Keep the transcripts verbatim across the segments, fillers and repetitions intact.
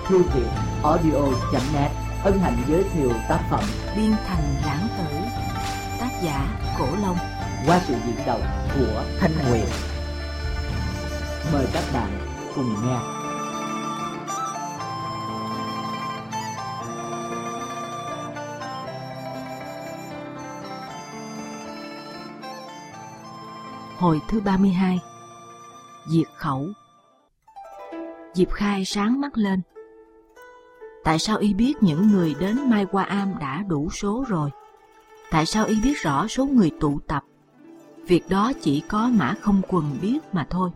Thư viện audio chấm net hân hạnh giới thiệu tác phẩm Biên Thành Lãng Tử, tác giả Cổ Long, qua sự diễn đọc của Thanh Nguyệt. Mời các bạn cùng nghe. Hồi thứ ba mươi hai. Diệt khẩu. Diệp Khai sáng mắt lên. Tại sao y biết những người đến Mai Hoa Am đã đủ số rồi? Tại sao y biết rõ số người tụ tập? Việc đó chỉ có Mã Không Quần biết mà thôi.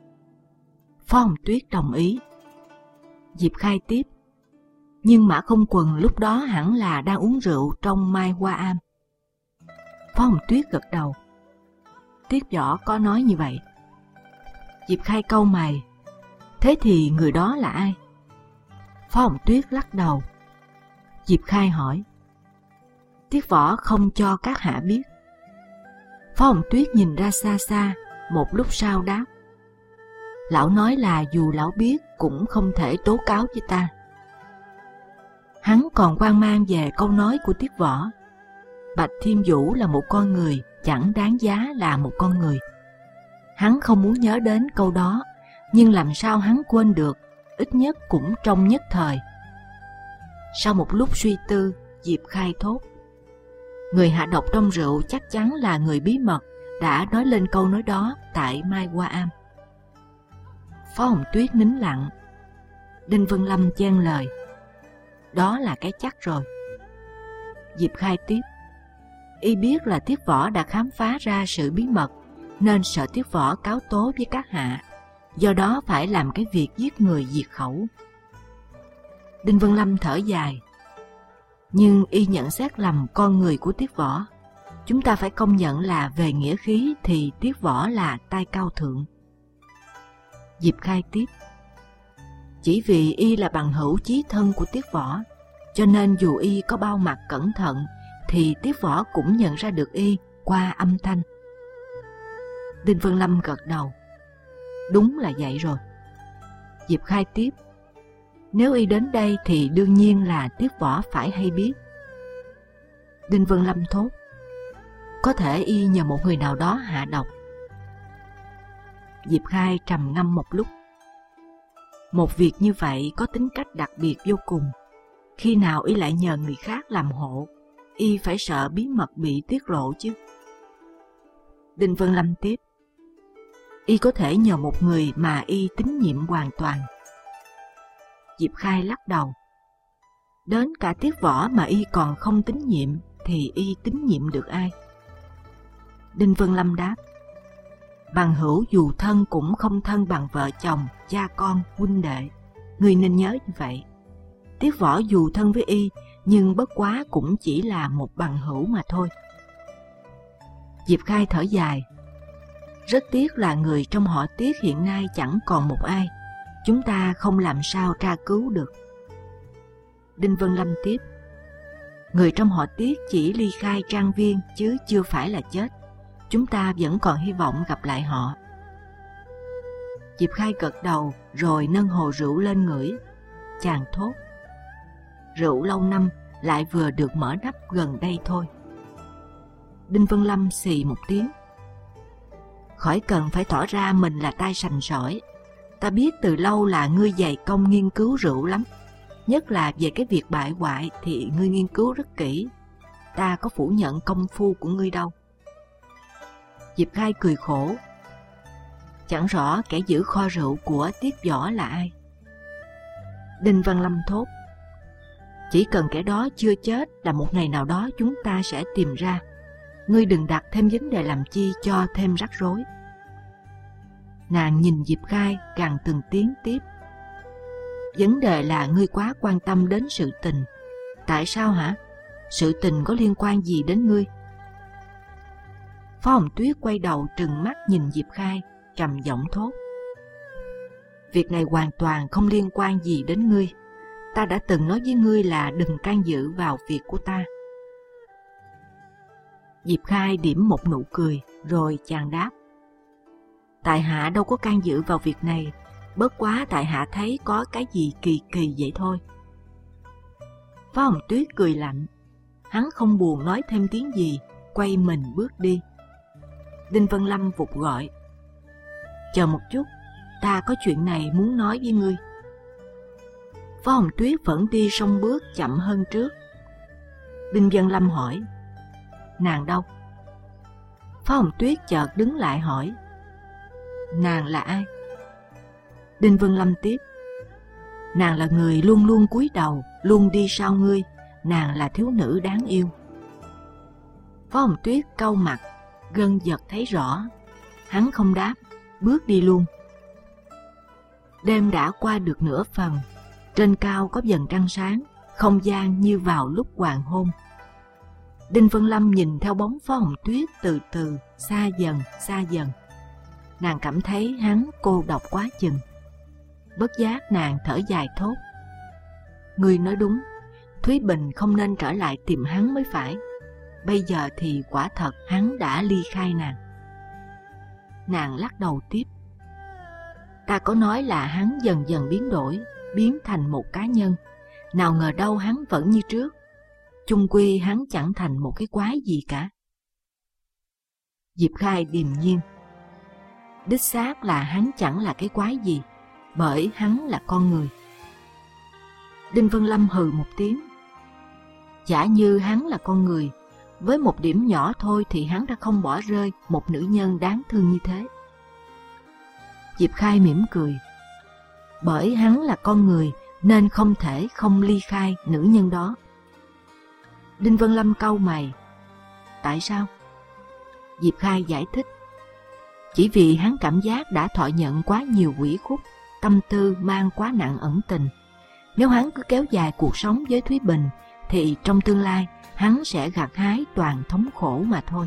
Phó Hồng Tuyết đồng ý. Diệp Khai tiếp. Nhưng Mã Không Quần lúc đó hẳn là đang uống rượu trong Mai Hoa Am. Phó Hồng Tuyết gật đầu. Tiết Võ có nói như vậy. Diệp Khai cau mày. Thế thì người đó là ai? Phó Hồng Tuyết lắc đầu. Diệp Khai hỏi. Tiết Võ không cho các hạ biết. Phó Hồng Tuyết nhìn ra xa xa, một lúc sau đáp. Lão nói là dù lão biết cũng không thể tố cáo với ta. Hắn còn hoang mang về câu nói của Tiết Võ. Bạch Thiên Vũ là một con người, chẳng đáng giá là một con người. Hắn không muốn nhớ đến câu đó, nhưng làm sao hắn quên được, ít nhất cũng trong nhất thời. Sau một lúc suy tư, Diệp Khai thốt. Người hạ độc trong rượu chắc chắn là người bí mật đã nói lên câu nói đó tại Mai Hoa Am. Phó Hồng Tuyết nín lặng. Đinh Vân Lâm chen lời. Đó là cái chắc rồi. Diệp Khai tiếp. Y biết là Tiết Võ đã khám phá ra sự bí mật, nên sợ Tiết Võ cáo tố với các hạ, do đó phải làm cái việc giết người diệt khẩu. Đinh Vân Lâm thở dài. Nhưng y nhận xét lầm con người của Tiết Võ. Chúng ta phải công nhận là về nghĩa khí thì Tiết Võ là tay cao thượng. Diệp Khai tiếp. Chỉ vì y là bằng hữu chí thân của Tiết Võ, cho nên dù y có bao mặt cẩn thận thì Tiết Võ cũng nhận ra được y qua âm thanh. Đinh Vân Lâm gật đầu. Đúng là vậy rồi. Diệp Khai tiếp. Nếu y đến đây thì đương nhiên là Tiết Võ phải hay biết. Đinh Vân Lâm thốt. Có thể y nhờ một người nào đó hạ độc. Diệp Khai trầm ngâm một lúc. Một việc như vậy có tính cách đặc biệt vô cùng. Khi nào y lại nhờ người khác làm hộ, y phải sợ bí mật bị tiết lộ chứ. Đinh Vân Lâm tiếp. Y có thể nhờ một người mà y tín nhiệm hoàn toàn. Diệp Khai lắc đầu. Đến cả Tiết Võ mà y còn không tín nhiệm thì y tín nhiệm được ai? Đinh Vân Lâm đáp. Bằng hữu dù thân cũng không thân bằng vợ chồng, cha con, huynh đệ. Người nên nhớ như vậy. Tiết Võ dù thân với y, nhưng bất quá cũng chỉ là một bằng hữu mà thôi. Diệp Khai thở dài. Rất tiếc là người trong họ Tiết hiện nay chẳng còn một ai. Chúng ta không làm sao tra cứu được. Đinh Vân Lâm tiếp. Người trong họ Tiết chỉ ly khai trang viên chứ chưa phải là chết. Chúng ta vẫn còn hy vọng gặp lại họ. Diệp Khai gật đầu rồi nâng hồ rượu lên ngửi. Chàng thốt. Rượu lâu năm lại vừa được mở nắp gần đây thôi. Đinh Vân Lâm xì một tiếng. Khỏi cần phải tỏ ra mình là tay sành sỏi. Ta biết từ lâu là ngươi dày công nghiên cứu rượu lắm. Nhất là về cái việc bại hoại thì ngươi nghiên cứu rất kỹ. Ta có phủ nhận công phu của ngươi đâu. Diệp Khai cười khổ. Chẳng rõ kẻ giữ kho rượu của Tiết Võ là ai. Đinh Văn Lâm thốt. Chỉ cần kẻ đó chưa chết là một ngày nào đó chúng ta sẽ tìm ra. Ngươi đừng đặt thêm vấn đề làm chi cho thêm rắc rối. Nàng nhìn Diệp Khai càng từng tiếng tiếp. Vấn đề là ngươi quá quan tâm đến sự tình. Tại sao hả? Sự tình có liên quan gì đến ngươi? Phó Hồng Tuyết quay đầu trừng mắt nhìn Diệp Khai, trầm giọng thốt. Việc này hoàn toàn không liên quan gì đến ngươi. Ta đã từng nói với ngươi là đừng can dự vào việc của ta. Diệp Khai điểm một nụ cười, rồi chàng đáp. Tại hạ đâu có can dự vào việc này, Bất quá tại hạ thấy có cái gì kỳ kỳ vậy thôi. Phó Hồng Tuyết cười lạnh. Hắn không buồn nói thêm tiếng gì, quay mình bước đi. Đinh Vân Lâm vụt gọi. Chờ một chút, ta có chuyện này muốn nói với ngươi. Phó Hồng Tuyết vẫn đi song bước chậm hơn trước. Đinh Vân Lâm hỏi. Nàng đâu? Phó Hồng Tuyết chợt đứng lại hỏi. Nàng là ai? Đinh Vân Lâm tiếp. Nàng là người luôn luôn cúi đầu, luôn đi sau ngươi. Nàng là thiếu nữ đáng yêu. Phó Hồng Tuyết cau mặt, gân giật thấy rõ. Hắn không đáp, bước đi luôn. Đêm đã qua được nửa phần. Trên cao có vầng trăng sáng, không gian như vào lúc hoàng hôn. Đinh Vân Lâm nhìn theo bóng Phó Hồng Tuyết từ từ xa dần xa dần. Nàng cảm thấy hắn cô độc quá chừng. Bất giác nàng thở dài thốt. Ngươi nói đúng, Thúy Bình không nên trở lại tìm hắn mới phải. Bây giờ thì quả thật hắn đã ly khai nàng. Nàng lắc đầu tiếp. Ta có nói là hắn dần dần biến đổi, biến thành một cá nhân. Nào ngờ đâu hắn vẫn như trước. Chung quy hắn chẳng thành một cái quái gì cả. Diệp Khai điềm nhiên. Đích xác là hắn chẳng là cái quái gì, bởi hắn là con người. Đinh Vân Lâm hừ một tiếng. Giả như hắn là con người, với một điểm nhỏ thôi thì hắn đã không bỏ rơi một nữ nhân đáng thương như thế. Diệp Khai mỉm cười. Bởi hắn là con người nên không thể không ly khai nữ nhân đó. Đinh Vân Lâm cau mày. Tại sao? Diệp Khai giải thích. Chỉ vì hắn cảm giác đã thọ nhận quá nhiều ủy khuất, tâm tư mang quá nặng ẩn tình. Nếu hắn cứ kéo dài cuộc sống với Thúy Bình, thì trong tương lai hắn sẽ gặt hái toàn thống khổ mà thôi.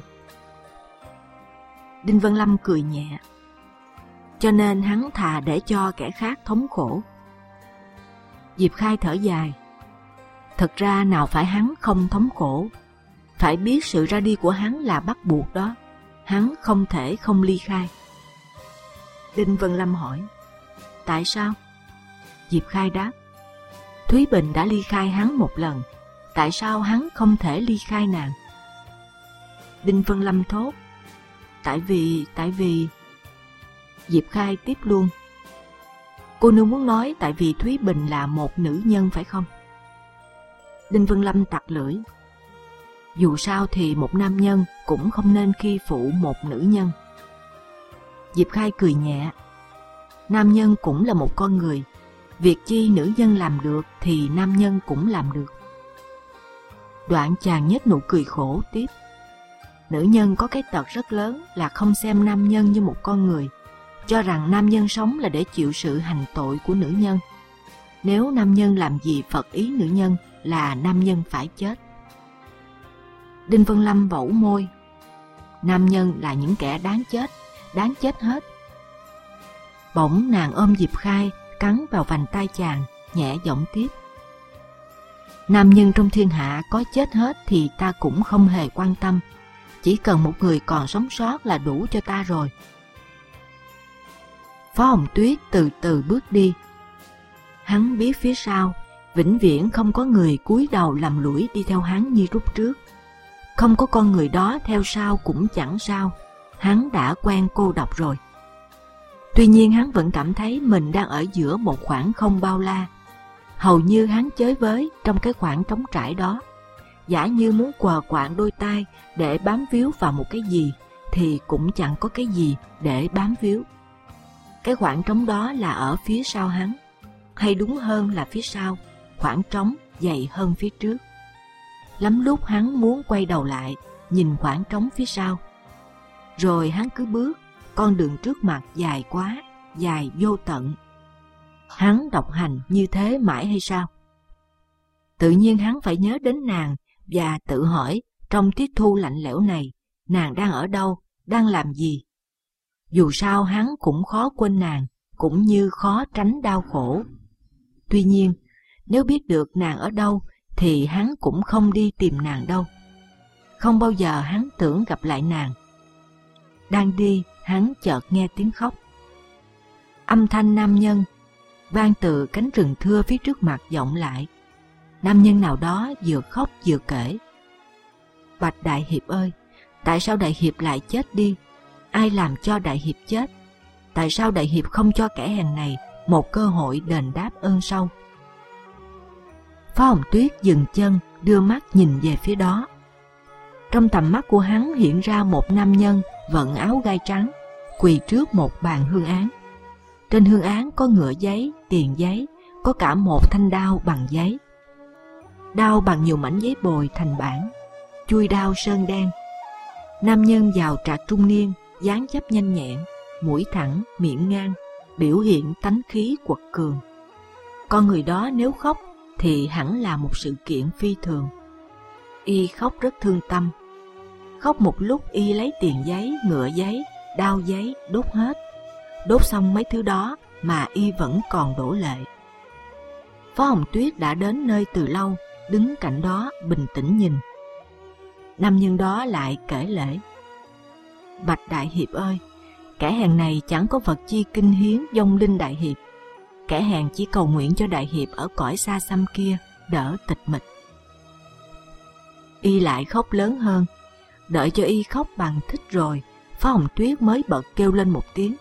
Đinh Vân Lâm cười nhẹ. Cho nên hắn thà để cho kẻ khác thống khổ. Diệp Khai thở dài. Thật ra nào phải hắn không thống khổ. Phải biết sự ra đi của hắn là bắt buộc đó. Hắn không thể không ly khai. Đinh Vân Lâm hỏi. Tại sao? Diệp Khai đáp. Thúy Bình đã ly khai hắn một lần. Tại sao hắn không thể ly khai nàng? Đinh Vân Lâm thốt. Tại vì, tại vì... Diệp Khai tiếp luôn. Cô nương muốn nói tại vì Thúy Bình là một nữ nhân phải không? Đinh Vân Lâm tặc lưỡi. Dù sao thì một nam nhân cũng không nên khi phụ một nữ nhân. Diệp Khai cười nhẹ. Nam nhân cũng là một con người. Việc chi nữ nhân làm được thì nam nhân cũng làm được. Đoạn chàng nhếch nụ cười khổ tiếp. Nữ nhân có cái tật rất lớn là không xem nam nhân như một con người, cho rằng nam nhân sống là để chịu sự hành tội của nữ nhân. Nếu nam nhân làm gì phật ý nữ nhân là nam nhân phải chết. Đinh Vân Lâm vẩu môi. Nam nhân là những kẻ đáng chết, đáng chết hết. Bỗng nàng ôm Diệp Khai, cắn vào vành tai chàng, nhẹ giọng tiếp. Nam nhân trong thiên hạ có chết hết thì ta cũng không hề quan tâm. Chỉ cần một người còn sống sót là đủ cho ta rồi. Phó Hồng Tuyết từ từ bước đi. Hắn biết phía sau, vĩnh viễn không có người cúi đầu làm lũi đi theo hắn như lúc trước. Không có con người đó theo sau cũng chẳng sao. Hắn đã quen cô độc rồi. Tuy nhiên hắn vẫn cảm thấy mình đang ở giữa một khoảng không bao la. Hầu như hắn chới với trong cái khoảng trống trải đó. Giả như muốn quờ quạng đôi tay để bám víu vào một cái gì, thì cũng chẳng có cái gì để bám víu. Cái khoảng trống đó là ở phía sau hắn, hay đúng hơn là phía sau, khoảng trống dày hơn phía trước. Lắm lúc hắn muốn quay đầu lại, nhìn khoảng trống phía sau. Rồi hắn cứ bước, con đường trước mặt dài quá, dài vô tận. Hắn độc hành như thế mãi hay sao? Tự nhiên hắn phải nhớ đến nàng và tự hỏi trong tiết thu lạnh lẽo này, nàng đang ở đâu, đang làm gì? Dù sao hắn cũng khó quên nàng, cũng như khó tránh đau khổ. Tuy nhiên, nếu biết được nàng ở đâu, thì hắn cũng không đi tìm nàng đâu. Không bao giờ hắn tưởng gặp lại nàng. Đang đi, hắn chợt nghe tiếng khóc. Âm thanh nam nhân vang từ cánh rừng thưa phía trước mặt vọng lại. Nam nhân nào đó vừa khóc vừa kể: Bạch đại hiệp ơi, tại sao đại hiệp lại chết đi? Ai làm cho đại hiệp chết? Tại sao đại hiệp không cho kẻ hèn này một cơ hội đền đáp ơn sau? Phó Hồng Tuyết dừng chân, đưa mắt nhìn về phía đó. Trong tầm mắt của hắn hiện ra một nam nhân vận áo gai trắng, quỳ trước một bàn hương án. Trên hương án có ngựa giấy, tiền giấy, có cả một thanh đao bằng giấy. Đao bằng nhiều mảnh giấy bồi thành bản, chuôi đao sơn đen. Nam nhân giàu trạc trung niên, dáng dấp nhanh nhẹn, mũi thẳng, miệng ngang, biểu hiện tánh khí quật cường. Con người đó nếu khóc thì hẳn là một sự kiện phi thường. Y khóc rất thương tâm. Khóc một lúc y lấy tiền giấy, ngựa giấy, đao giấy đốt hết. Đốt xong mấy thứ đó mà y vẫn còn đổ lệ. Phó Hồng Tuyết đã đến nơi từ lâu, đứng cạnh đó bình tĩnh nhìn. Nam nhân đó lại kể lễ: Bạch đại hiệp ơi, kẻ hèn này chẳng có vật chi kinh hiến vong linh đại hiệp. Kẻ hèn chỉ cầu nguyện cho đại hiệp ở cõi xa xăm kia đỡ tịch mịch. Y lại khóc lớn hơn. Đợi cho y khóc bằng thích rồi, Phó Hồng Tuyết mới bật kêu lên một tiếng: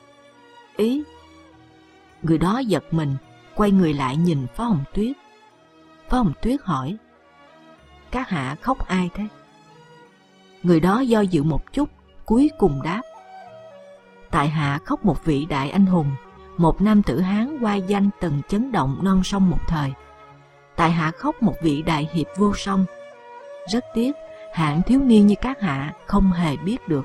Ý! Người đó giật mình, quay người lại nhìn Phó Hồng Tuyết. Phó Hồng Tuyết hỏi: Các hạ khóc ai thế? Người đó do dự một chút, cuối cùng đáp: Tại hạ khóc một vị đại anh hùng, một nam tử Hán oai danh từng chấn động non sông một thời. Tại hạ khóc một vị đại hiệp vô song. Rất tiếc, hạng thiếu niên như các hạ không hề biết được.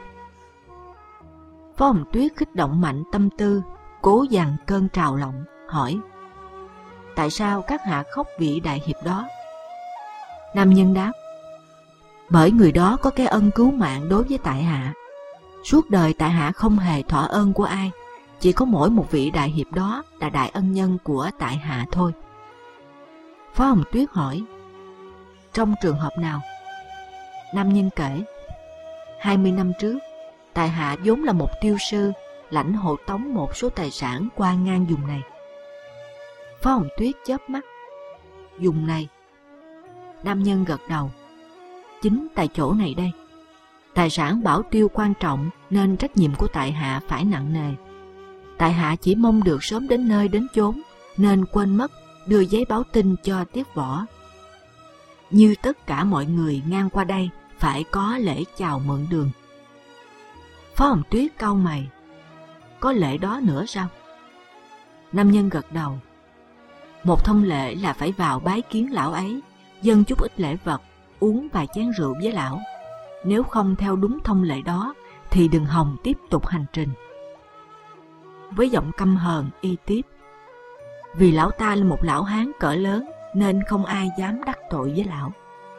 Phó Hồng Tuyết kích động mạnh tâm tư, cố dằn cơn trào lộng, hỏi: Tại sao các hạ khóc vị đại hiệp đó? Nam nhân đáp: Bởi người đó có cái ân cứu mạng đối với tại hạ. Suốt đời tại hạ không hề thọ ơn của ai, chỉ có mỗi một vị đại hiệp đó là đại ân nhân của tại hạ thôi. Phó Hồng Tuyết hỏi: Trong trường hợp nào? Nam nhân kể: Hai mươi năm trước, tại hạ vốn là một tiêu sư, lãnh hộ tống một số tài sản qua ngang vùng này. Phó Hồng Tuyết chớp mắt: Vùng này? Nam nhân gật đầu: Chính tại chỗ này đây. Tài sản bảo tiêu quan trọng nên trách nhiệm của tại hạ phải nặng nề. Tại hạ chỉ mong được sớm đến nơi đến chốn, nên quên mất đưa giấy báo tin cho Tiết Võ. Như tất cả mọi người ngang qua đây phải có lễ chào mượn đường. Phó Hồng Tuyết cau mày: Có lễ đó nữa sao? Nam nhân gật đầu: Một thông lệ là phải vào bái kiến lão ấy, dâng chút ít lễ vật, uống vài chén rượu với lão. Nếu không theo đúng thông lệ đó thì đừng hòng tiếp tục hành trình. Với giọng căm hờn y tiếp: Vì lão ta là một lão hán cỡ lớn nên không ai dám đắc tội với lão.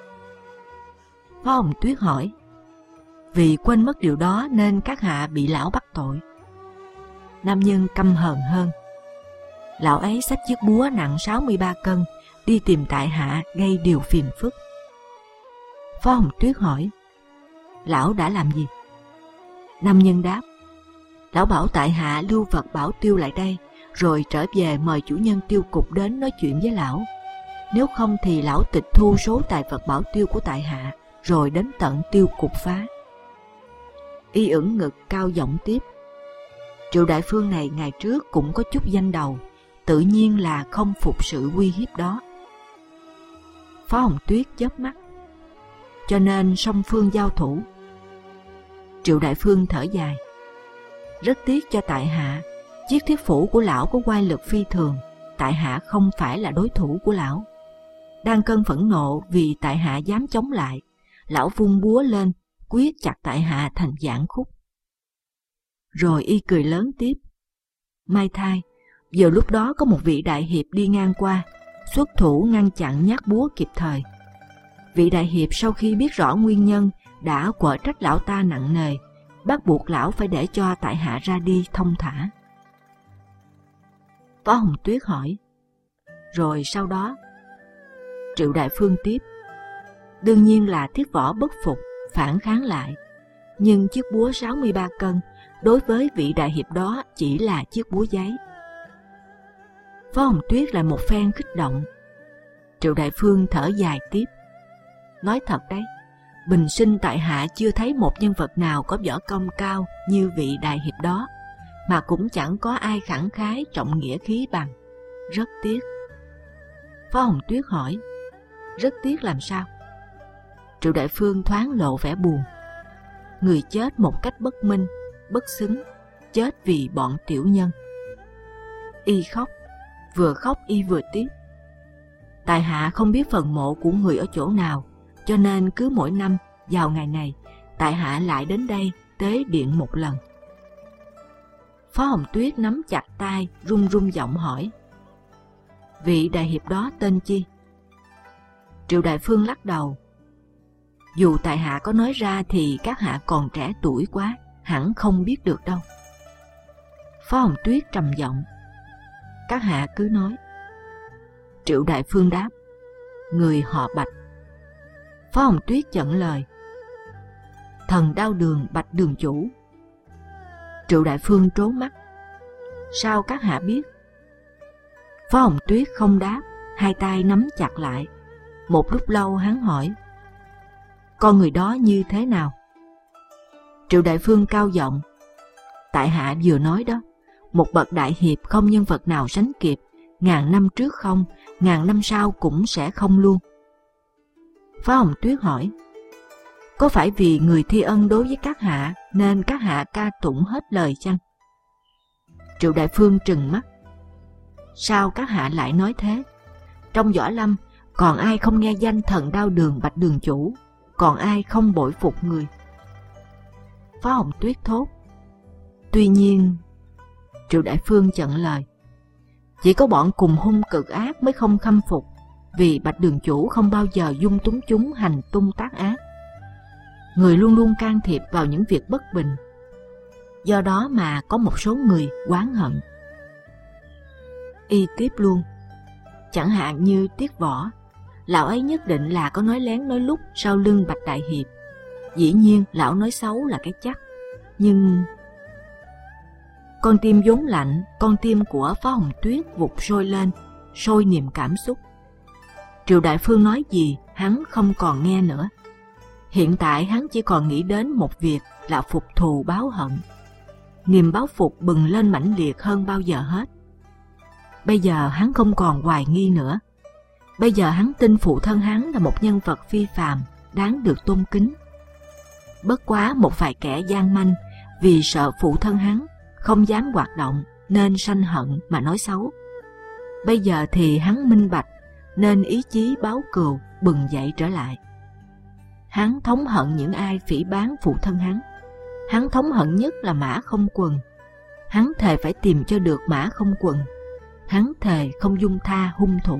Phó Hồng Tuyết hỏi: Vì quên mất điều đó nên các hạ bị lão bắt tội. Nam nhân căm hờn hơn: Lão ấy xách chiếc búa nặng sáu mươi ba cân đi tìm tại hạ gây điều phiền phức. Phó Hồng Tuyết hỏi: Lão đã làm gì? Nam nhân đáp: Lão bảo tại hạ lưu vật bảo tiêu lại đây, rồi trở về mời chủ nhân tiêu cục đến nói chuyện với lão. Nếu không thì lão tịch thu số tài vật bảo tiêu của tại hạ, rồi đến tận tiêu cục phá. Y ưỡn ngực cao giọng tiếp: Triệu đại phương này ngày trước cũng có chút danh đầu, tự nhiên là không phục sự uy hiếp đó. Phó Hồng Tuyết chớp mắt: Cho nên song phương giao thủ. Triệu đại phương thở dài: Rất tiếc cho tại hạ, chiếc thiết phủ của lão có oai lực phi thường, tại hạ không phải là đối thủ của lão. Đang cơn phẫn nộ vì tại hạ dám chống lại, lão vung búa lên, quyết chặt tại hạ thành vạn khúc. Rồi y cười lớn tiếp: Mai thai, giờ lúc đó có một vị đại hiệp đi ngang qua, xuất thủ ngăn chặn nhát búa kịp thời. Vị đại hiệp sau khi biết rõ nguyên nhân đã quở trách lão ta nặng nề, bắt buộc lão phải để cho tại hạ ra đi thông thả. Phó Hồng Tuyết hỏi: Rồi sau đó? Triệu đại phương tiếp: Đương nhiên là Tiết Võ bất phục, phản kháng lại. Nhưng chiếc búa sáu mươi ba cân đối với vị đại hiệp đó chỉ là chiếc búa giấy. Phó Hồng Tuyết lại một phen kích động. Triệu Đại Phương thở dài tiếp. Nói thật đấy, bình sinh tại hạ chưa thấy một nhân vật nào có võ công cao như vị đại hiệp đó, mà cũng chẳng có ai khẳng khái trọng nghĩa khí bằng. Rất tiếc. Phó Hồng Tuyết hỏi, rất tiếc làm sao? Triệu Đại Phương thoáng lộ vẻ buồn. Người chết một cách bất minh, bất xứng, chết vì bọn tiểu nhân. Y khóc, vừa khóc y vừa tiếc. Tại hạ không biết phần mộ của người ở chỗ nào, cho nên cứ mỗi năm vào ngày này, tại hạ lại đến đây tế điện một lần. Phó Hồng Tuyết nắm chặt tay, run run giọng hỏi, vị đại hiệp đó tên chi? Triệu Đại Phương lắc đầu. Dù tại hạ có nói ra thì các hạ còn trẻ tuổi quá, hẳn không biết được đâu. Phó Hồng Tuyết trầm giọng, các hạ cứ nói. Triệu Đại Phương đáp, người họ Bạch. Phó Hồng Tuyết chận lời, thần đao đường Bạch đường chủ. Triệu Đại Phương trố mắt, sao các hạ biết? Phó Hồng Tuyết không đáp, hai tay nắm chặt lại. Một lúc lâu hắn hỏi, con người đó như thế nào? Triệu Đại Phương cao giọng, tại hạ vừa nói đó, một bậc đại hiệp không nhân vật nào sánh kịp, ngàn năm trước không, ngàn năm sau cũng sẽ không luôn. Phó Hồng Tuyết hỏi, có phải vì người thi ân đối với các hạ nên các hạ ca tụng hết lời chăng? Triệu Đại Phương trừng mắt, sao các hạ lại nói thế? Trong võ lâm còn ai không nghe danh thần đao đường Bạch đường chủ, còn ai không bội phục người? Phó Hồng Tuyết thốt, tuy nhiên. Triệu Đại Phương chận lời, chỉ có bọn cùng hung cực ác mới không khâm phục, vì Bạch đường chủ không bao giờ dung túng chúng hành tung tác ác. Người luôn luôn can thiệp vào những việc bất bình, do đó mà có một số người oán hận. Y tiếp luôn, chẳng hạn như Tiết Võ, lão ấy nhất định là có nói lén nói lút sau lưng Bạch đại hiệp. Dĩ nhiên lão nói xấu là cái chắc, nhưng con tim vốn lạnh, con tim của Phó Hồng Tuyết vụt sôi lên, sôi niềm cảm xúc. Triệu Đại Phương nói gì hắn không còn nghe nữa. Hiện tại hắn chỉ còn nghĩ đến một việc là phục thù báo hận. Niềm báo phục bừng lên mãnh liệt hơn bao giờ hết. Bây giờ hắn không còn hoài nghi nữa. Bây giờ hắn tin phụ thân hắn là một nhân vật phi phàm, đáng được tôn kính. Bất quá một vài kẻ gian manh vì sợ phụ thân hắn không dám hoạt động nên sanh hận mà nói xấu. Bây giờ thì hắn minh bạch nên ý chí báo cừu bừng dậy trở lại. Hắn thống hận những ai phỉ báng phụ thân hắn. Hắn thống hận nhất là Mã Không Quần. Hắn thề phải tìm cho được Mã Không Quần. Hắn thề không dung tha hung thủ.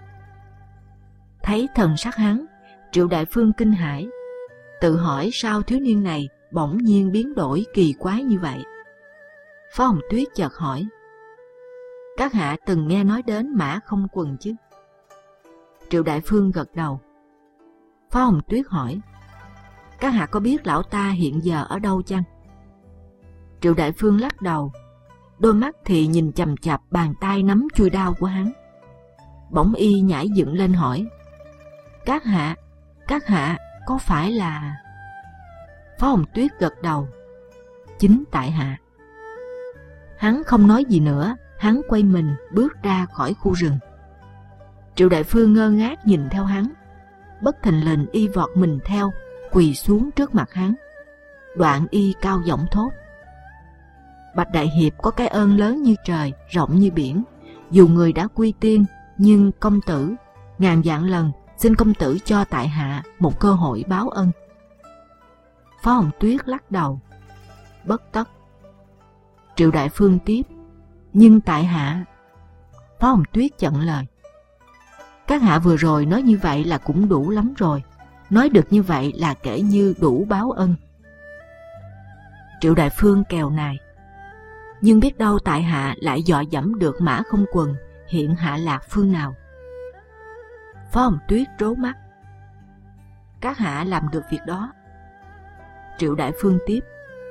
Thấy thần sắc hắn, Triệu Đại Phương kinh hãi, tự hỏi sao thiếu niên này bỗng nhiên biến đổi kỳ quái như vậy. Phó Hồng Tuyết chợt hỏi, các hạ từng nghe nói đến Mã Không Quần chứ? Triệu Đại Phương gật đầu. Phó Hồng Tuyết hỏi, các hạ có biết lão ta hiện giờ ở đâu chăng? Triệu Đại Phương lắc đầu, đôi mắt thì nhìn chằm chằm bàn tay nắm chuôi đao của hắn. Bỗng y nhảy dựng lên hỏi, các hạ, các hạ có phải là... Phó Hồng Tuyết gật đầu, chính tại hạ. Hắn không nói gì nữa, hắn quay mình bước ra khỏi khu rừng. Triệu Đại Phương ngơ ngác nhìn theo hắn. Bất thình lình y vọt mình theo, quỳ xuống trước mặt hắn. Đoạn y cao giọng thốt, Bạch đại hiệp có cái ơn lớn như trời, rộng như biển. Dù người đã quy tiên, nhưng công tử ngàn vạn lần xin công tử cho tại hạ một cơ hội báo ân. Phó Hồng Tuyết lắc đầu, bất tất. Triệu Đại Phương tiếp, nhưng tại hạ... Phó Hồng Tuyết chặn lời, các hạ vừa rồi nói như vậy là cũng đủ lắm rồi. Nói được như vậy là kể như đủ báo ân. Triệu Đại Phương kèo nài, nhưng biết đâu tại hạ lại dọa dẫm được Mã Không Quần hiện hạ lạc phương nào. Phó Hồng Tuyết trố mắt, các hạ làm được việc đó. Triệu Đại Phương tiếp,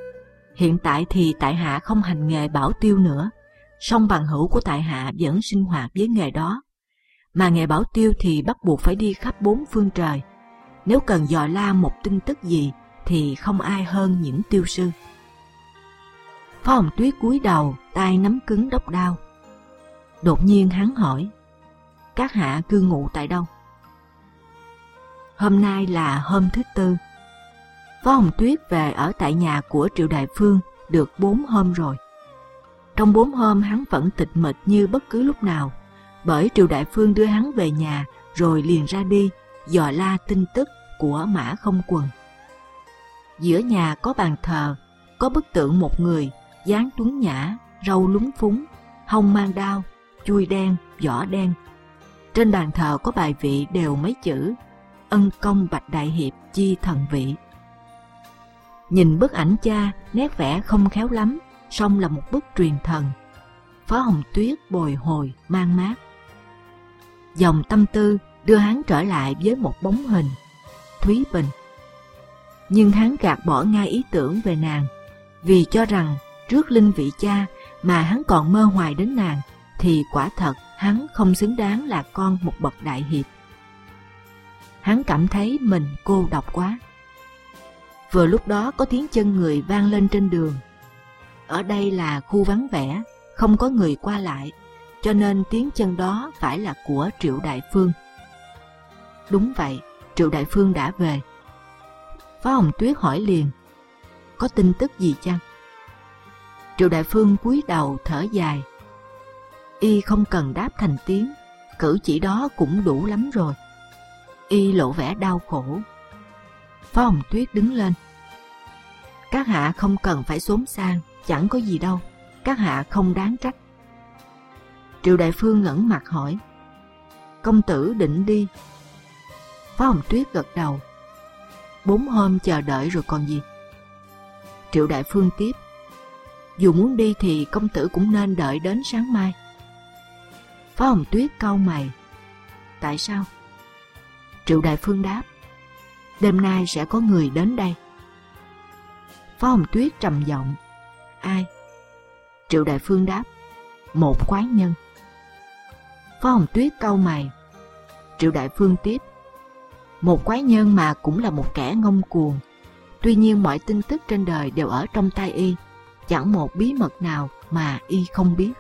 Hiện tại thì tại hạ không hành nghề bảo tiêu nữa, song bằng hữu của tại hạ vẫn sinh hoạt với nghề đó. Mà nghề bảo tiêu thì bắt buộc phải đi khắp bốn phương trời. Nếu cần dò la một tin tức gì thì không ai hơn những tiêu sư. Phó Hồng Tuyết cúi đầu, tay nắm cứng đốc đao. Đột nhiên hắn hỏi: các hạ cư ngụ tại đâu? Hôm nay là hôm thứ tư. Phó Hồng Tuyết về ở tại nhà của Triệu Đại Phương được bốn hôm rồi. Trong bốn hôm hắn vẫn tịch mịch như bất cứ lúc nào, bởi Triệu Đại Phương đưa hắn về nhà rồi liền ra đi dò la tin tức của Mã Không Quần. Giữa nhà có bàn thờ, có bức tượng một người dáng tuấn nhã, râu lúng phúng, hông mang đao, chui đen, vỏ đen. Trên bàn thờ có bài vị đều mấy chữ: ân công bạch đại hiệp chi thần vị. Nhìn bức ảnh cha, nét vẽ không khéo lắm, song là một bức truyền thần. Phó Hồng Tuyết bồi hồi mang mát. Dòng tâm tư đưa hắn trở lại với một bóng hình, Thúy Bình. Nhưng hắn gạt bỏ ngay ý tưởng về nàng, vì cho rằng trước linh vị cha mà hắn còn mơ hoài đến nàng, thì quả thật hắn không xứng đáng là con một bậc đại hiệp. Hắn cảm thấy mình cô độc quá. Vừa lúc đó có tiếng chân người vang lên trên đường. Ở đây là khu vắng vẻ, không có người qua lại, cho nên tiếng chân đó phải là của Triệu Đại Phương. Đúng vậy, Triệu Đại Phương đã về. Phó Hồng Tuyết hỏi liền: có tin tức gì chăng? Triệu Đại Phương cúi đầu thở dài. Y không cần đáp thành tiếng, cử chỉ đó cũng đủ lắm rồi. Y lộ vẻ đau khổ. Phó Hồng Tuyết đứng lên. Các hạ không cần phải xốn sang, chẳng có gì đâu, các hạ không đáng trách. Triệu Đại Phương ngẩng mặt hỏi: công tử định đi? Phó Hồng Tuyết gật đầu. Bốn hôm chờ đợi rồi còn gì. Triệu Đại Phương tiếp: dù muốn đi thì công tử cũng nên đợi đến sáng mai. Phó Hồng Tuyết cau mày. Tại sao? Triệu Đại Phương đáp: đêm nay sẽ có người đến đây. Phó Hồng Tuyết trầm giọng: ai? Triệu Đại Phương đáp: một quái nhân. Phó Hồng Tuyết cau mày. Triệu Đại Phương tiếp: một quái nhân mà cũng là một kẻ ngông cuồng. Tuy nhiên mọi tin tức trên đời đều ở trong tay y, chẳng một bí mật nào mà y không biết.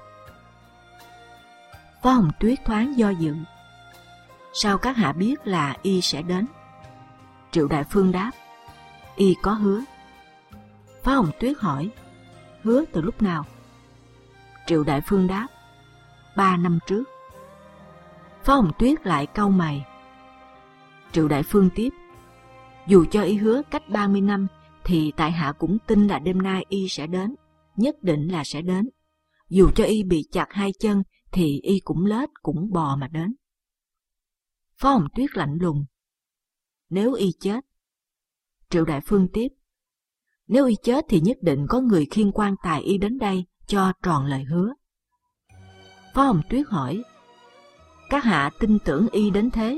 Phó Hồng Tuyết thoáng do dự. Sao các hạ biết là y sẽ đến? Triệu Đại Phương đáp: y có hứa. Phó Hồng Tuyết hỏi: hứa từ lúc nào? Triệu Đại Phương đáp: ba năm trước. Phó Hồng Tuyết lại cau mày. Triệu Đại Phương tiếp: dù cho y hứa cách ba mươi năm thì tại hạ cũng tin là đêm nay y sẽ đến, nhất định là sẽ đến. Dù cho y bị chặt hai chân thì y cũng lết cũng bò mà đến. Phó Hồng Tuyết lạnh lùng: nếu y chết? Triệu Đại Phương tiếp: nếu y chết thì nhất định có người khiêng quan tài y đến đây cho tròn lời hứa. Phó Hồng Tuyết hỏi: các hạ tin tưởng y đến thế?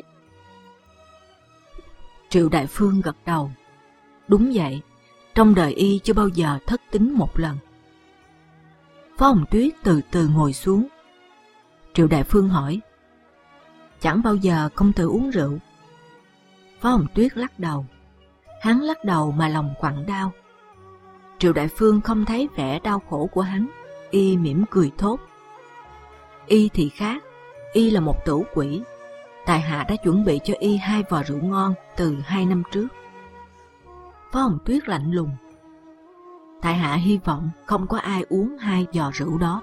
Triệu Đại Phương gật đầu. Đúng vậy, trong đời y chưa bao giờ thất tín một lần. Phó Hồng Tuyết từ từ ngồi xuống. Triệu Đại Phương hỏi: chẳng bao giờ công tử uống rượu? Phó Hồng Tuyết lắc đầu. Hắn lắc đầu mà lòng quặn đau. Triệu Đại Phương không thấy vẻ đau khổ của hắn, y mỉm cười thốt: y thì khác, y là một tửu quỷ. Tại hạ đã chuẩn bị cho y hai vò rượu ngon từ hai năm trước. Phó Hồng Tuyết lạnh lùng: tại hạ hy vọng không có ai uống hai vò rượu đó.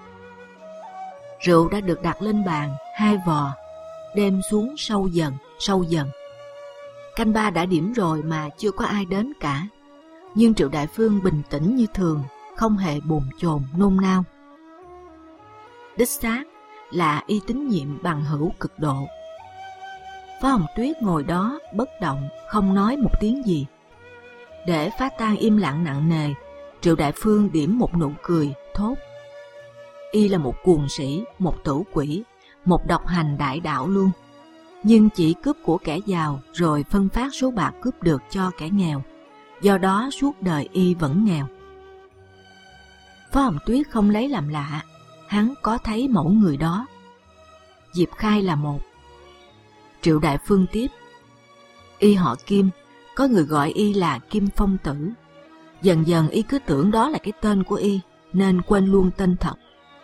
Rượu đã được đặt lên bàn, hai vò, đêm xuống sâu dần, sâu dần. Canh ba đã điểm rồi mà chưa có ai đến cả. Nhưng Triệu Đại Phương bình tĩnh như thường, không hề bồn chồn nôn nao. Đích xác là y tín nhiệm bằng hữu cực độ. Phó Hồng Tuyết ngồi đó bất động, không nói một tiếng gì. Để phá tan im lặng nặng nề, Triệu Đại Phương điểm một nụ cười, thốt: y là một cuồng sĩ, một tửu quỷ, một độc hành đại đạo luôn. Nhưng chỉ cướp của kẻ giàu rồi phân phát số bạc cướp được cho kẻ nghèo. Do đó suốt đời y vẫn nghèo. Phó Hồng Tuyết không lấy làm lạ, hắn có thấy mẫu người đó. Diệp Khai là một. Triệu Đại Phương tiếp: y họ Kim, có người gọi y là Kim Phong Tử. Dần dần y cứ tưởng đó là cái tên của y, nên quên luôn tên thật.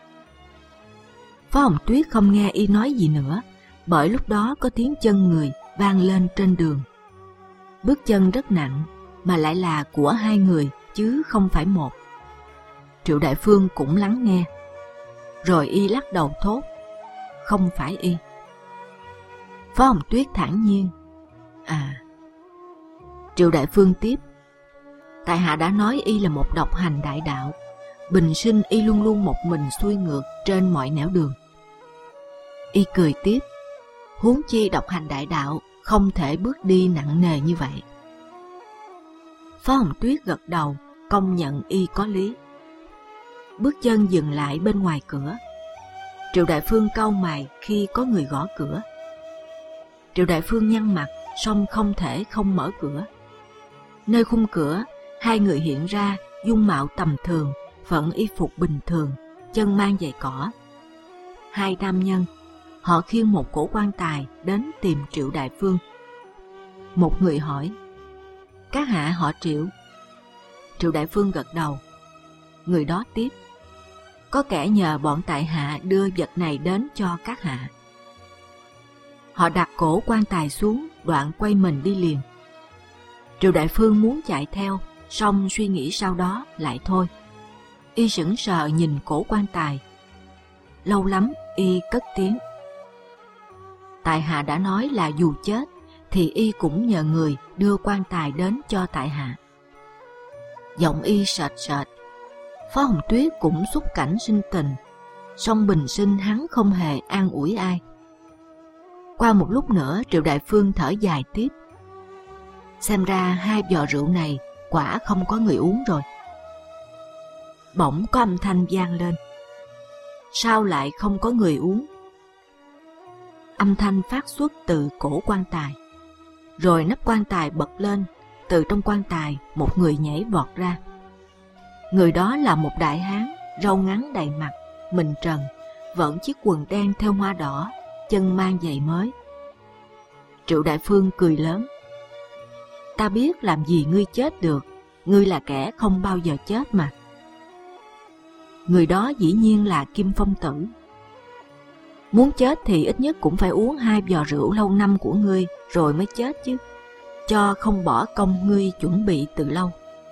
Phó Hồng Tuyết không nghe y nói gì nữa, bởi lúc đó có tiếng chân người vang lên trên đường. Bước chân rất nặng, mà lại là của hai người chứ không phải một. Triệu Đại Phương cũng lắng nghe, rồi y lắc đầu thốt: không phải y. Phó Hồng Tuyết thản nhiên: à. Triệu Đại Phương tiếp: tại hạ đã nói y là một độc hành đại đạo, bình sinh y luôn luôn một mình xuôi ngược trên mọi nẻo đường. Y cười tiếp: huống chi độc hành đại đạo không thể bước đi nặng nề như vậy. Phó Hồng Tuyết gật đầu, công nhận y có lý. Bước chân dừng lại bên ngoài cửa. Triệu Đại Phương cau mày khi có người gõ cửa. Triệu Đại Phương nhăn mặt, song không thể không mở cửa. Nơi khung cửa, hai người hiện ra, dung mạo tầm thường, phận y phục bình thường, chân mang giày cỏ. Hai nam nhân, họ khiêng một cỗ quan tài đến tìm Triệu Đại Phương. Một người hỏi: các hạ họ Triệu? Triệu Đại Phương gật đầu. Người đó tiếp: có kẻ nhờ bọn tại hạ đưa vật này đến cho các hạ. Họ đặt cổ quan tài xuống, đoạn quay mình đi liền. Triệu Đại Phương muốn chạy theo, song suy nghĩ sau đó lại thôi. Y sững sờ nhìn cổ quan tài. Lâu lắm y cất tiếng: tại hạ đã nói là dù chết thì y cũng nhờ người đưa quan tài đến cho tại hạ. Giọng y sệt sệt. Phó Hồng Tuyết cũng xúc cảnh sinh tình, song bình sinh hắn không hề an ủi ai. Qua một lúc nữa, Triệu Đại Phương thở dài tiếp: xem ra hai vò rượu này quả không có người uống rồi. Bỗng có âm thanh vang lên: sao lại không có người uống? Âm thanh phát xuất từ cổ quan tài. Rồi nắp quan tài bật lên, từ trong quan tài một người nhảy vọt ra. Người đó là một đại hán, râu ngắn đầy mặt, mình trần, vẫn chiếc quần đen thêu hoa đỏ, chân mang giày mới. Triệu Đại Phương cười lớn: ta biết làm gì ngươi chết được, ngươi là kẻ không bao giờ chết mà. Người đó dĩ nhiên là Kim Phong Tử. Muốn chết thì ít nhất cũng phải uống hai vò rượu lâu năm của ngươi rồi mới chết chứ, cho không bỏ công ngươi chuẩn bị từ lâu.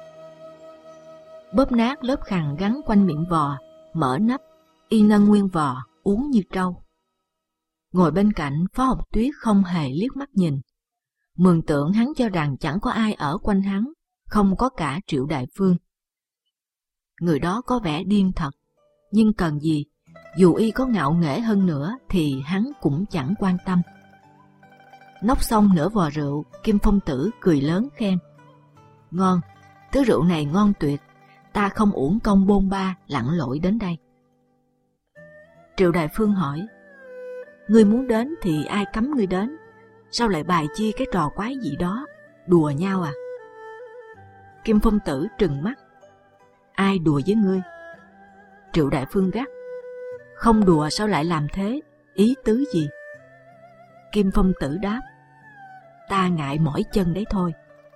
Bóp nát lớp khăn gắn quanh miệng vò, mở nắp, y nâng nguyên vò uống như trâu. Ngồi bên cạnh, Phó Hồng Tuyết không hề liếc mắt nhìn, mường tượng hắn cho rằng chẳng có ai ở quanh hắn, không có cả Triệu Đại Phương. Người đó có vẻ điên thật, nhưng cần gì, dù y có ngạo nghễ hơn nữa thì hắn cũng chẳng quan tâm. Nốc xong nửa vò rượu, Kim Phong Tử cười lớn khen: ngon, thứ rượu này ngon tuyệt, ta không uổng công bôn ba lặn lội đến đây. Triệu Đại Phương hỏi: ngươi muốn đến thì ai cấm ngươi đến, sao lại bài chi cái trò quái gì đó, đùa nhau à? Kim Phong Tử trừng mắt: ai đùa với ngươi? Triệu Đại Phương gắt: không đùa sao lại làm thế, ý tứ gì? Kim Phong Tử đáp: ta ngại mỏi chân đấy thôi.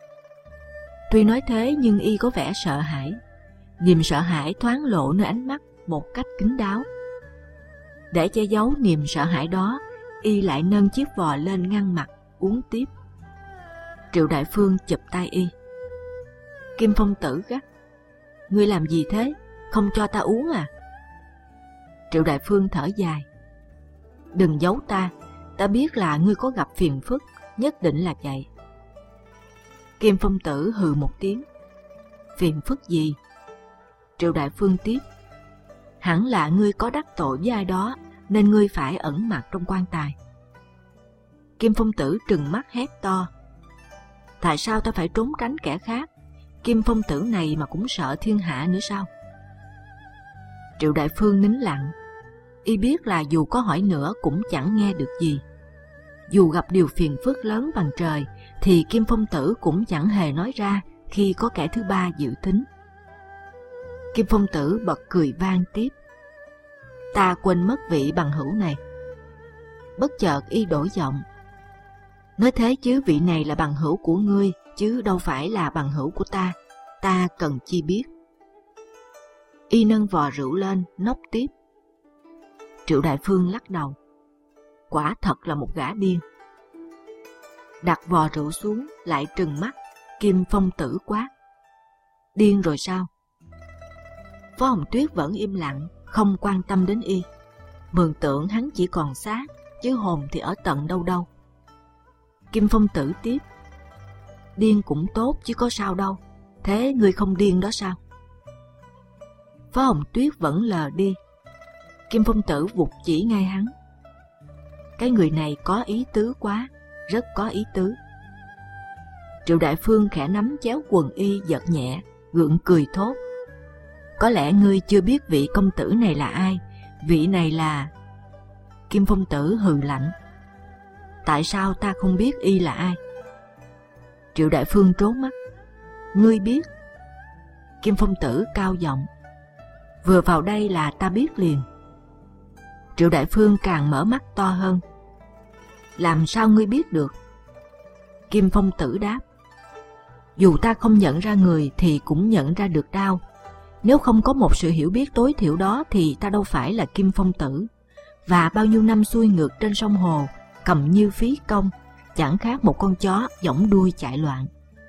Tuy nói thế nhưng y có vẻ sợ hãi, niềm sợ hãi thoáng lộ nơi ánh mắt một cách kín đáo. Để che giấu niềm sợ hãi đó, y lại nâng chiếc vò lên ngăn mặt uống tiếp. Triệu Đại Phương chụp tay y. Kim Phong Tử gắt: ngươi làm gì thế, không cho ta uống à? Triệu Đại Phương thở dài: đừng giấu ta, ta biết là ngươi có gặp phiền phức, nhất định là vậy. Kim Phong Tử hừ một tiếng: phiền phức gì? Triệu Đại Phương tiếp: hẳn là ngươi có đắc tội với ai đó, nên ngươi phải ẩn mặt trong quan tài. Kim Phong Tử trừng mắt hét to: tại sao ta phải trốn tránh kẻ khác? Kim Phong Tử này mà cũng sợ thiên hạ nữa sao? Triệu Đại Phương nín lặng. Y biết là dù có hỏi nữa cũng chẳng nghe được gì. Dù gặp điều phiền phức lớn bằng trời thì Kim Phong Tử cũng chẳng hề nói ra khi có kẻ thứ ba dự tính. Kim Phong Tử bật cười vang tiếp. Ta quên mất vị bằng hữu này. Bất chợt y đổi giọng. Nói thế chứ vị này là bằng hữu của ngươi, chứ đâu phải là bằng hữu của ta. Ta cần chi biết. Y nâng vò rượu lên, nốc tiếp. Triệu Đại Phương lắc đầu. Quả thật là một gã điên. Đặt vò rượu xuống, lại trừng mắt. Kim Phong Tử quát. Điên rồi sao? Phó Hồng Tuyết vẫn im lặng, không quan tâm đến y. Mường tượng hắn chỉ còn xác, chứ hồn thì ở tận đâu đâu. Kim Phong Tử tiếp. Điên cũng tốt chứ có sao đâu. Thế ngươi không điên đó sao? Phó Hồng Tuyết vẫn lờ đi. Kim Phong Tử vụt chỉ ngay hắn. Cái người này có ý tứ quá, rất có ý tứ. Triệu Đại Phương khẽ nắm chéo quần y giật nhẹ, gượng cười thốt. Có lẽ ngươi chưa biết vị công tử này là ai. Vị này là... Kim Phong Tử hừ lạnh. Tại sao ta không biết y là ai? Triệu Đại Phương trốn mắt. Ngươi biết? Kim Phong Tử cao giọng. Vừa vào đây là ta biết liền. Triệu Đại Phương càng mở mắt to hơn. Làm sao ngươi biết được? Kim Phong Tử đáp. Dù ta không nhận ra người thì cũng nhận ra được đao. Nếu không có một sự hiểu biết tối thiểu đó thì ta đâu phải là Kim Phong Tử. Và bao nhiêu năm xuôi ngược trên sông hồ, cầm như phí công, chẳng khác một con chó giỏng đuôi chạy loạn.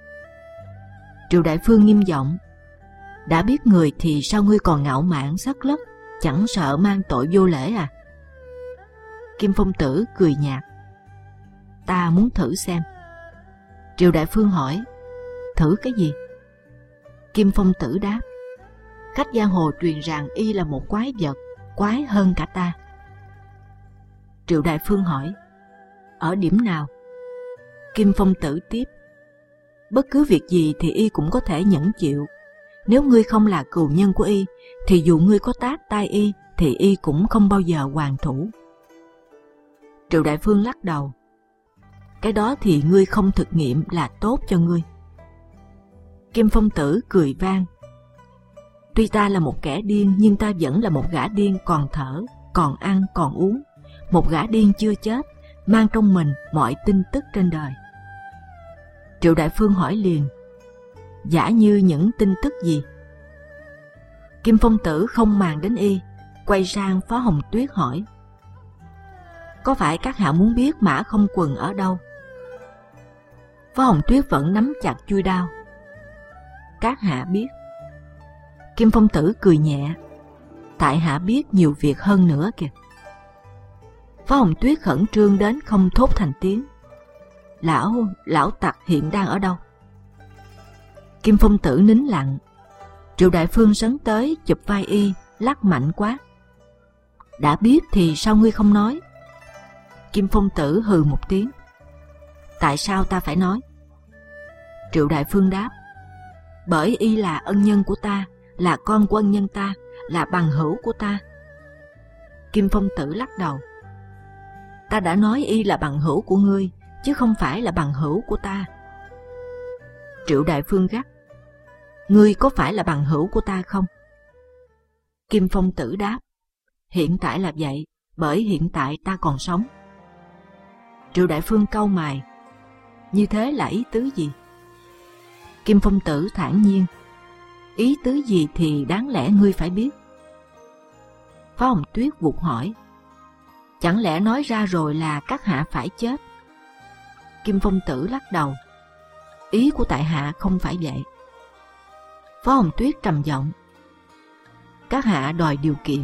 Triệu Đại Phương nghiêm giọng. Đã biết người thì sao ngươi còn ngạo mạn sất lất, chẳng sợ mang tội vô lễ à? Kim Phong Tử cười nhạt. Ta muốn thử xem. Triệu Đại Phương hỏi. Thử cái gì? Kim Phong Tử đáp. Khách giang hồ truyền rằng y là một quái vật, quái hơn cả ta. Triệu Đại Phương hỏi. Ở điểm nào? Kim Phong Tử tiếp. Bất cứ việc gì thì y cũng có thể nhẫn chịu. Nếu ngươi không là cừu nhân của y, thì dù ngươi có tát tai y, thì y cũng không bao giờ hoàn thủ. Triệu Đại Phương lắc đầu. Cái đó thì ngươi không thực nghiệm là tốt cho ngươi. Kim Phong Tử cười vang. Tuy ta là một kẻ điên, nhưng ta vẫn là một gã điên còn thở, còn ăn, còn uống. Một gã điên chưa chết, mang trong mình mọi tin tức trên đời. Triệu Đại Phương hỏi liền. Giả như những tin tức gì? Kim Phong Tử không màng đến y, quay sang Phó Hồng Tuyết hỏi. Có phải các hạ muốn biết Mã Không Quần ở đâu? Phó Hồng Tuyết vẫn nắm chặt chuôi đao. Các hạ biết. Kim Phong Tử cười nhẹ. Tại hạ biết nhiều việc hơn nữa kìa. Phó Hồng Tuyết khẩn trương đến không thốt thành tiếng. Lão, lão tặc hiện đang ở đâu? Kim Phong Tử nín lặng. Triệu Đại Phương sấn tới chụp vai y, lắc mạnh quá. Đã biết thì sao ngươi không nói? Kim Phong Tử hừ một tiếng. Tại sao ta phải nói? Triệu Đại Phương đáp. Bởi y là ân nhân của ta, là con của ân nhân ta, là bằng hữu của ta. Kim Phong Tử lắc đầu. Ta đã nói y là bằng hữu của ngươi, chứ không phải là bằng hữu của ta. Triệu Đại Phương gắt. Ngươi có phải là bằng hữu của ta không? Kim Phong Tử đáp. Hiện tại là vậy, bởi hiện tại ta còn sống. Triệu Đại Phương cau mày. Như thế là ý tứ gì? Kim Phong Tử thản nhiên. Ý tứ gì thì đáng lẽ ngươi phải biết. Phó Hồng Tuyết vụt hỏi. Chẳng lẽ nói ra rồi là các hạ phải chết? Kim Phong Tử lắc đầu. Ý của tại hạ không phải vậy. Phó Hồng Tuyết trầm giọng. Các hạ đòi điều kiện.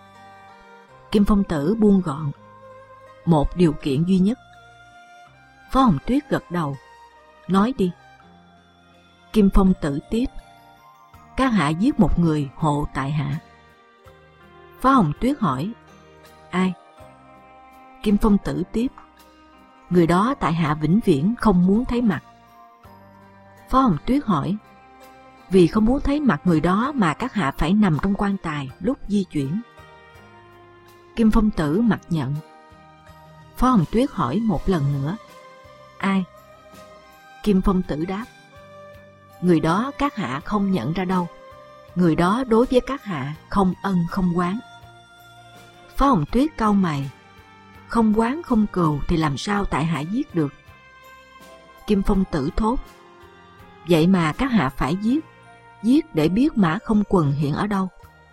Kim Phong Tử buông gọn. Một điều kiện duy nhất. Phó Hồng Tuyết gật đầu. Nói đi. Kim Phong Tử tiếp. Các hạ giết một người hộ tại hạ. Phó Hồng Tuyết hỏi. Ai? Kim Phong Tử tiếp. Người đó tại hạ vĩnh viễn không muốn thấy mặt. Phó Hồng Tuyết hỏi. Vì không muốn thấy mặt người đó mà các hạ phải nằm trong quan tài lúc di chuyển. Kim Phong Tử mặc nhận. Phó Hồng Tuyết hỏi một lần nữa. Ai? Kim Phong Tử đáp. Người đó các hạ không nhận ra đâu. người đó đối với các hạ không ân không oán. Phó Hồng Tuyết cau mày, không oán không cừu thì làm sao tại hạ giết được? Kim Phong Tử thốt, vậy mà các hạ phải giết, giết để biết Mã Không Quần hiện ở đâu.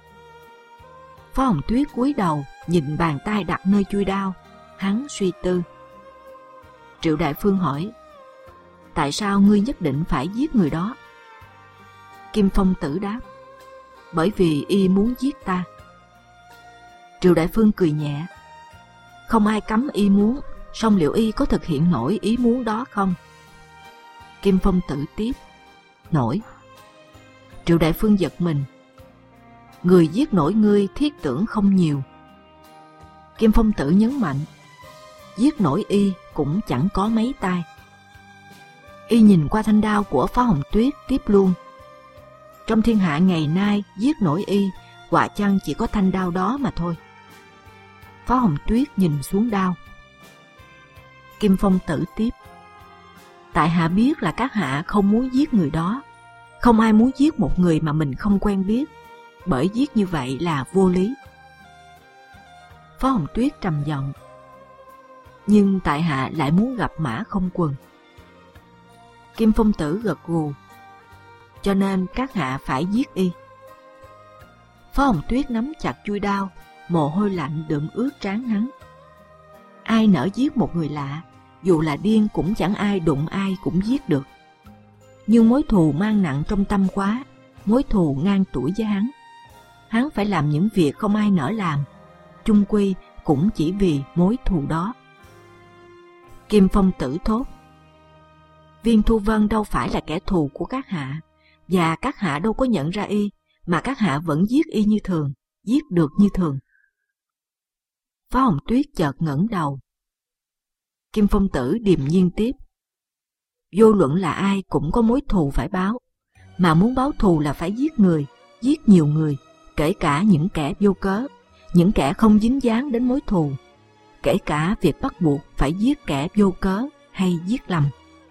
Phó Hồng Tuyết cúi đầu nhìn bàn tay đặt nơi chuôi đao, hắn suy tư. Triệu Đại Phương hỏi, tại sao ngươi nhất định phải giết người đó? Kim Phong Tử đáp, bởi vì y muốn giết ta. Triệu Đại Phương cười nhẹ, không ai cấm y muốn, song liệu y có thực hiện nổi ý muốn đó không? Kim Phong Tử tiếp, nổi. Triệu Đại Phương giật mình, người giết nổi ngươi thiết tưởng không nhiều. Kim Phong Tử nhấn mạnh, giết nổi y cũng chẳng có mấy tay. Y nhìn qua thanh đao của Phó Hồng Tuyết tiếp luôn, trong thiên hạ ngày nay giết nổi y quả chăng chỉ có thanh đao đó mà thôi. Phó Hồng Tuyết nhìn xuống đao. Kim Phong Tử tiếp, tại hạ biết là các hạ không muốn giết người đó, không ai muốn giết một người mà mình không quen biết, bởi giết như vậy là vô lý. Phó Hồng Tuyết trầm giọng, nhưng tại hạ lại muốn gặp Mã Không Quần. Kim Phong Tử gật gù, cho nên các hạ phải giết y. Phó Hồng Tuyết nắm chặt chuôi đao, mồ hôi lạnh đượm ướt trán hắn. Ai nỡ giết một người lạ, dù là điên cũng chẳng ai đụng ai cũng giết được. Nhưng mối thù mang nặng trong tâm quá, mối thù ngang tuổi với hắn. Hắn phải làm những việc không ai nỡ làm, chung quy cũng chỉ vì mối thù đó. Kim Phong Tử thốt, Viên Thu Vân đâu phải là kẻ thù của các hạ, và các hạ đâu có nhận ra y, mà các hạ vẫn giết y như thường, giết được như thường. Phó Hồng Tuyết chợt ngẩng đầu. Kim Phong Tử điềm nhiên tiếp, vô luận là ai cũng có mối thù phải báo, mà muốn báo thù là phải giết người, giết nhiều người, kể cả những kẻ vô cớ, những kẻ không dính dáng đến mối thù, kể cả việc bắt buộc phải giết kẻ vô cớ hay giết lầm.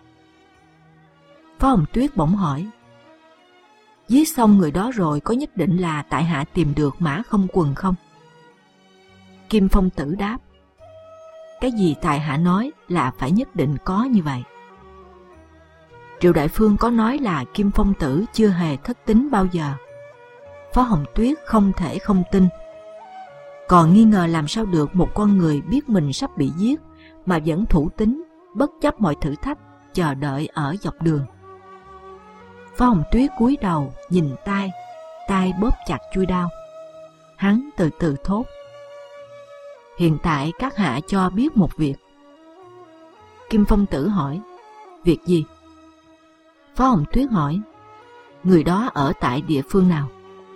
Phó Hồng Tuyết bỗng hỏi, giết xong người đó rồi có nhất định là tại hạ tìm được Mã Không Quần không? Kim Phong Tử đáp, cái gì tại hạ nói là phải nhất định có như vậy. Triệu Đại Phương có nói là Kim Phong Tử chưa hề thất tín bao giờ. Phó Hồng Tuyết không thể không tin. Còn nghi ngờ làm sao được một con người biết mình sắp bị giết mà vẫn thủ tín, bất chấp mọi thử thách, chờ đợi ở dọc đường. Phó Hồng Tuyết cúi đầu nhìn tay, tay bóp chặt chuôi đao. Hắn từ từ thốt, hiện tại các hạ cho biết một việc. Kim Phong Tử hỏi, việc gì? Phó Hồng Tuyết hỏi, người đó ở tại địa phương nào?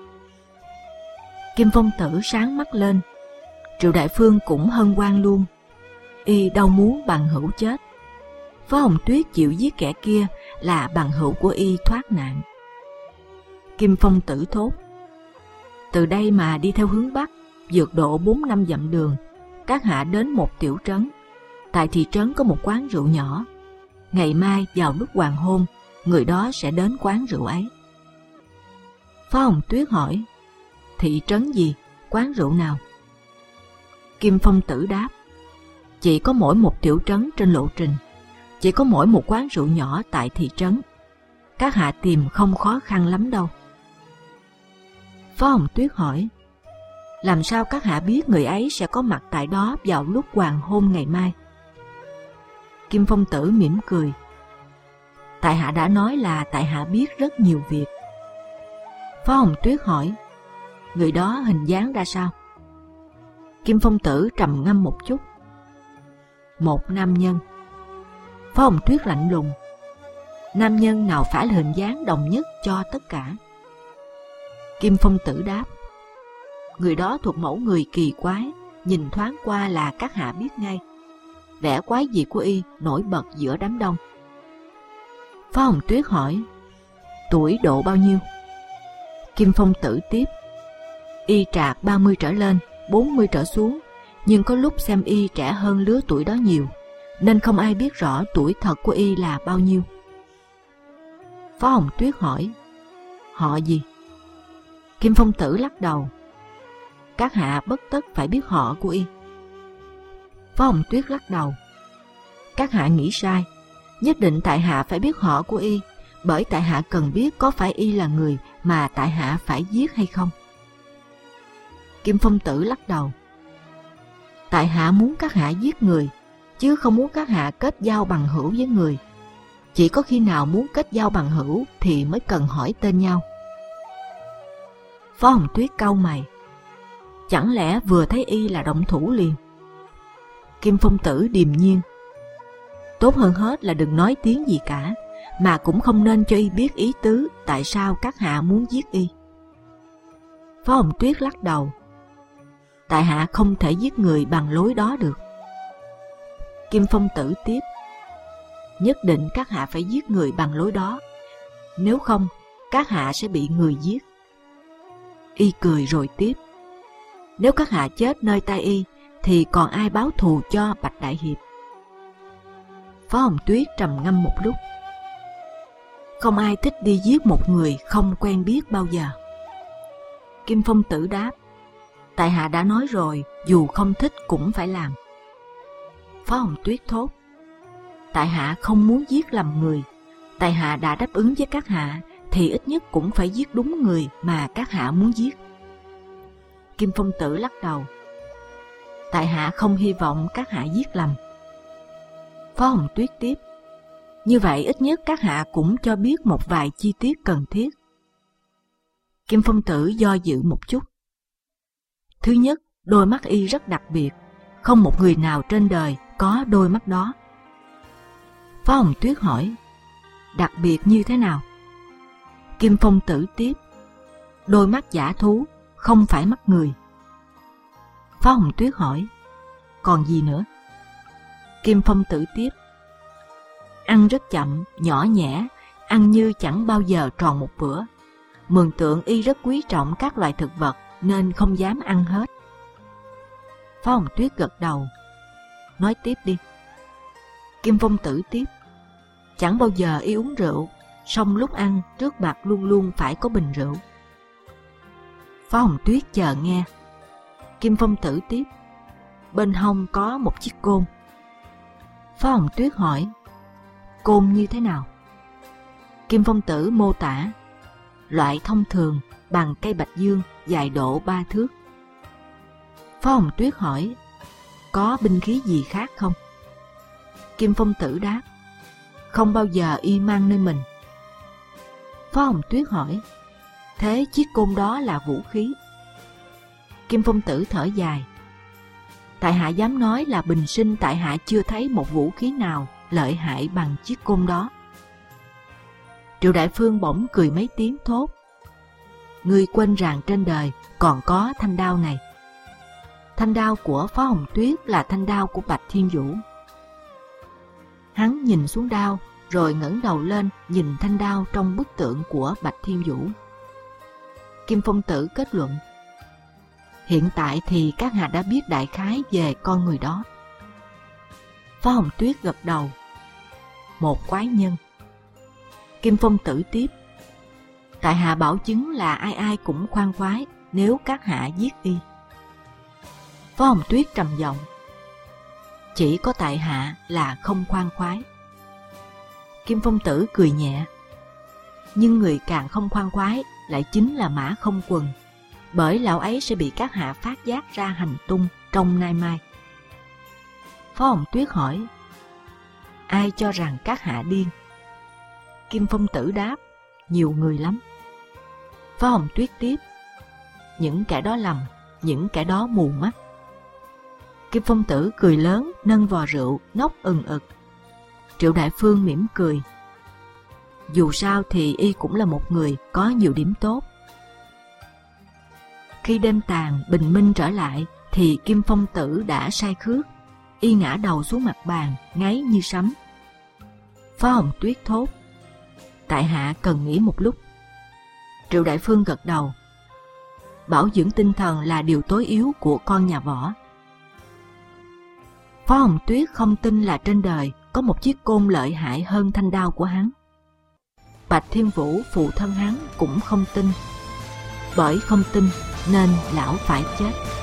Kim Phong Tử sáng mắt lên. Triệu Đại Phương cũng hân hoan luôn. Y đâu muốn bằng hữu chết. Phó Hồng Tuyết chịu giết kẻ kia là bằng hữu của y thoát nạn. Kim Phong Tử thốt, từ đây mà đi theo hướng Bắc, vượt độ bốn năm dặm đường, các hạ đến một tiểu trấn. Tại thị trấn có một quán rượu nhỏ. Ngày mai vào lúc hoàng hôn, người đó sẽ đến quán rượu ấy. Phó Hồng Tuyết hỏi, thị trấn gì, quán rượu nào? Kim Phong Tử đáp, chỉ có mỗi một tiểu trấn trên lộ trình, chỉ có mỗi một quán rượu nhỏ tại thị trấn. Các hạ tìm không khó khăn lắm đâu. Phó Hồng Tuyết hỏi, làm sao các hạ biết người ấy sẽ có mặt tại đó vào lúc hoàng hôn ngày mai? Kim Phong Tử mỉm cười, tại hạ đã nói là tại hạ biết rất nhiều việc. Phó Hồng Tuyết hỏi, người đó hình dáng ra sao? Kim Phong Tử trầm ngâm một chút, một nam nhân. Phó Hồng Tuyết lạnh lùng, nam nhân nào phải là hình dáng đồng nhất cho tất cả? Kim Phong Tử đáp, người đó thuộc mẫu người kỳ quái, nhìn thoáng qua là các hạ biết ngay. Vẻ quái dị của y nổi bật giữa đám đông. Phó Hồng Tuyết hỏi, tuổi độ bao nhiêu? Kim Phong Tử tiếp, y trạc ba mươi trở lên, bốn mươi trở xuống, nhưng có lúc xem y trẻ hơn lứa tuổi đó nhiều, nên không ai biết rõ tuổi thật của y là bao nhiêu. Phó Hồng Tuyết hỏi, họ gì? Kim Phong Tử lắc đầu. Các hạ bất tất phải biết họ của y. Phó Hồng Tuyết lắc đầu. Các hạ nghĩ sai. Nhất định tại hạ phải biết họ của y, bởi tại hạ cần biết có phải y là người mà tại hạ phải giết hay không. Kim Phong Tử lắc đầu. Tại hạ muốn các hạ giết người, chứ không muốn các hạ kết giao bằng hữu với người. Chỉ có khi nào muốn kết giao bằng hữu thì mới cần hỏi tên nhau. Phó Hồng Tuyết cau mày. Chẳng lẽ vừa thấy y là động thủ liền? Kim Phong Tử điềm nhiên. Tốt hơn hết là đừng nói tiếng gì cả, mà cũng không nên cho y biết ý tứ tại sao các hạ muốn giết y. Phó Hồng Tuyết lắc đầu. Tại hạ không thể giết người bằng lối đó được. Kim Phong Tử tiếp. Nhất định các hạ phải giết người bằng lối đó, nếu không các hạ sẽ bị người giết. Y cười rồi tiếp. Nếu các hạ chết nơi tay y thì còn ai báo thù cho Bạch Đại Hiệp? Phó Hồng Tuyết trầm ngâm một lúc. Không ai thích đi giết một người không quen biết bao giờ. Kim Phong Tử đáp. Tại hạ đã nói rồi, dù không thích cũng phải làm. Phó Hồng Tuyết thốt. Tại hạ không muốn giết lầm người. Tại hạ đã đáp ứng với các hạ thì ít nhất cũng phải giết đúng người mà các hạ muốn giết. Kim Phong Tử lắc đầu. Tại hạ không hy vọng các hạ giết lầm. Phó Hồng Tuyết tiếp. Như vậy ít nhất các hạ cũng cho biết một vài chi tiết cần thiết. Kim Phong Tử do dự một chút. Thứ nhất, đôi mắt y rất đặc biệt, không một người nào trên đời có đôi mắt đó. Phó Hồng Tuyết hỏi. Đặc biệt như thế nào? Kim Phong Tử tiếp. Đôi mắt dã thú, không phải mắt người. Phó Hồng Tuyết hỏi. Còn gì nữa? Kim Phong Tử tiếp. Ăn rất chậm, nhỏ nhẹ, ăn như chẳng bao giờ tròn một bữa. Mường tượng y rất quý trọng các loài thực vật nên không dám ăn hết. Phó Hồng Tuyết gật đầu. Nói tiếp đi. Kim Phong Tử tiếp. Chẳng bao giờ y uống rượu, song lúc ăn trước mặt luôn luôn phải có bình rượu. Phó Hồng Tuyết chờ nghe. Kim Phong Tử tiếp. Bên hông có một chiếc côn. Phó Hồng Tuyết hỏi. Côn như thế nào? Kim Phong Tử mô tả. Loại thông thường, bằng cây bạch dương, dài độ ba thước. Phó Hồng Tuyết hỏi. Có binh khí gì khác không? Kim Phong Tử đáp. Không bao giờ y mang nơi mình. Phó Hồng Tuyết hỏi. Thế chiếc côn đó là vũ khí? Kim Phong Tử thở dài. Tại hạ dám nói là bình sinh tại hạ chưa thấy một vũ khí nào lợi hại bằng chiếc côn đó. Triệu Đại Phương bỗng cười mấy tiếng thốt. Ngươi quên rằng trên đời còn có thanh đao này. Thanh đao của Phó Hồng Tuyết là thanh đao của Bạch Thiên Vũ. Hắn nhìn xuống đao, rồi ngẩng đầu lên nhìn thanh đao trong bức tượng của Bạch Thiên Vũ. Kim Phong Tử kết luận. Hiện tại thì các hạ đã biết đại khái về con người đó. Phó Hồng Tuyết gật đầu. Một quái nhân. Kim Phong Tử tiếp. Tại hạ bảo chứng là ai ai cũng khoan khoái nếu các hạ giết y. Phó Hồng Tuyết trầm giọng. Chỉ có tại hạ là không khoan khoái. Kim Phong Tử cười nhẹ. Nhưng người càng không khoan khoái lại chính là Mã Không Quần, bởi lão ấy sẽ bị các hạ phát giác ra hành tung trong nay mai. Phó Hồng Tuyết hỏi. Ai cho rằng các hạ điên? Kim Phong Tử đáp. Nhiều người lắm. Phó Hồng Tuyết tiếp. Những kẻ đó lầm, những kẻ đó mù mắt. Kim Phong Tử cười lớn, nâng vò rượu, ngóc ừng ực. Triệu Đại Phương mỉm cười. Dù sao thì y cũng là một người có nhiều điểm tốt. Khi đêm tàn, bình minh trở lại, thì Kim Phong Tử đã say khướt. Y ngã đầu xuống mặt bàn, ngáy như sấm. Phó Hồng Tuyết thốt. Tại hạ cần nghĩ một lúc. Triệu Đại Phương gật đầu. Bảo dưỡng tinh thần là điều tối yếu của con nhà võ. Phó Hồng Tuyết không tin là trên đời có một chiếc côn lợi hại hơn thanh đao của hắn. Bạch Thiên Vũ phụ thân hắn cũng không tin. Bởi không tin nên lão phải chết.